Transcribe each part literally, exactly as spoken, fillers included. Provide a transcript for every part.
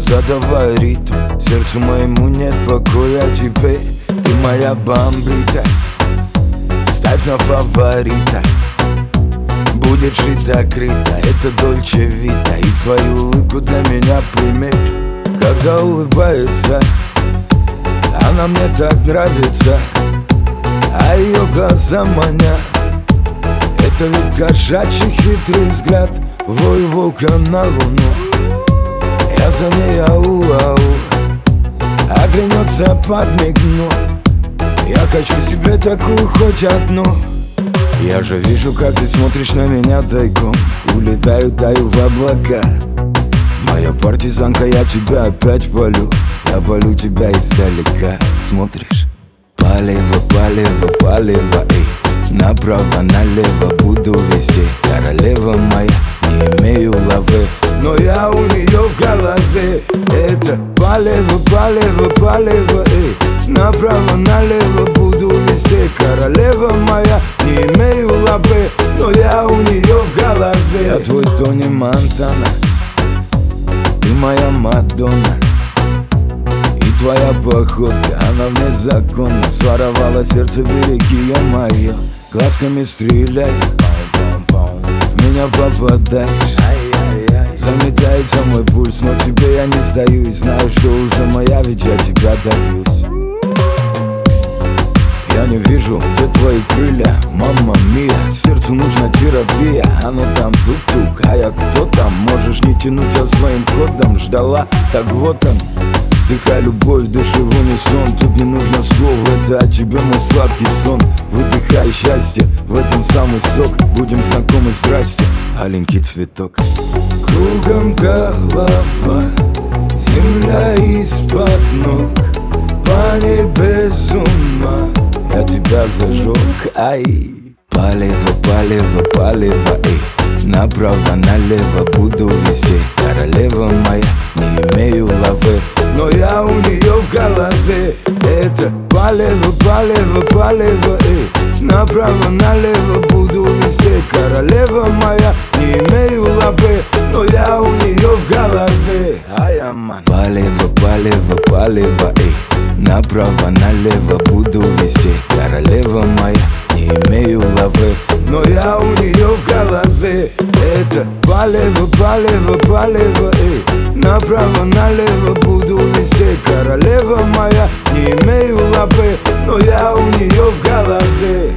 задавай ритм, сердцу моему нет покоя теперь. Ты моя бомбита, ставь на фаворита. Будет шито-крыто, это Дольче Вита. И свою улыбку для меня примерь. Когда улыбается, она мне так нравится, а ее глаза манят. Это ведь кошачий хитрый взгляд, вой волка на луну. Я за ней ау-ау, оглянется, подмигну. Я хочу себе такую хоть одну. Я же вижу, как ты смотришь на меня тайком. Улетаю, таю в облака. Моя партизанка, я тебя опять полю. Я полю тебя издалека. Смотришь? Полево, полево, полево, эй. Направо, налево буду везде. Королева моя, не имею лавы, но я у нее в голове. Это полево, полево, полево, эй. Направо, налево буду везде. Королева моя, не имею лавы, но я у нее в голове. Я твой Тони Монтана, ты моя Мадонна. И твоя походка, она вне закона. Своровала сердце, береги, я мое. Глазками стреляй, в меня попадаешь. Заметается мой пульс, но тебе я не сдаюсь. Знаю, что уже моя, ведь я тебя добьюсь. Я не вижу, где твои крылья, мамма мия. Сердцу нужна терапия, оно там тук-тук. А я кто там, можешь не тянуть, я своим ходом ждала, так вот он. Вдыхай любовь, дыши в унисон. Тут не нужно слов, это от тебя мой сладкий сон. Выдыхай счастье, в этом самый сок. Будем знакомы, здрасте, аленький цветок. Кругом голова, земля из-под ног. По небу без ума, я тебя зажег, ай. Полево, полево, полево, эй. Направо, налево буду везде. Королева моя, не имею лавы, но я у нее в голове. Это полево, полево, полево, эй. Направо, налево буду везде. Королева моя, не имею лавы, но я у нее в голове. Ай, аман. Полево, полево, полево, эй. Направо, налево буду везде. Королева моя, не имею лавы, но я у нее в голове. Это полево, полево, полево, эй. Направо, налево буду везде. Королева моя, не имею лавы, но я у нее в голове.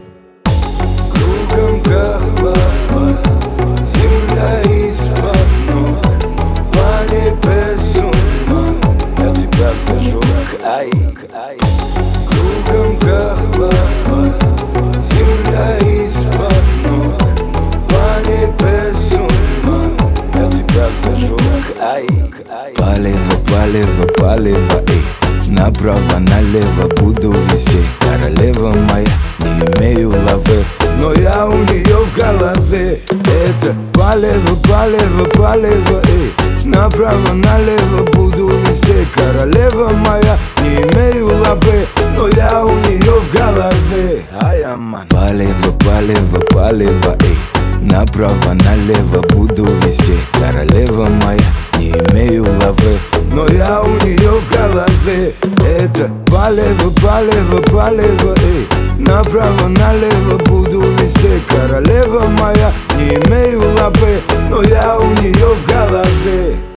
Кругом голова, земля из-под ног. По небу без ума, я тебя зажег, ай, ай. Кругом голова, земля из-под ног. По небу без ума, я тебя зажег, ай, ай. Полево, полево, полево, эй. Направо, налево буду везде. Королева моя, не имею лавы, но я у нее в голове. Это полево, полево, полево, эй. Направо, налево буду везде. Королева моя, не имею лавы, но я у нее в голове. Ай, аман. Полево, полево, полево, эй. Направо, налево буду везде. Королева моя, не имею лавы, но я у нее в голове. Это полево, полево, полево, эй. Направо, налево буду везде. Королева моя, не имею лавы, но я у нее в голове.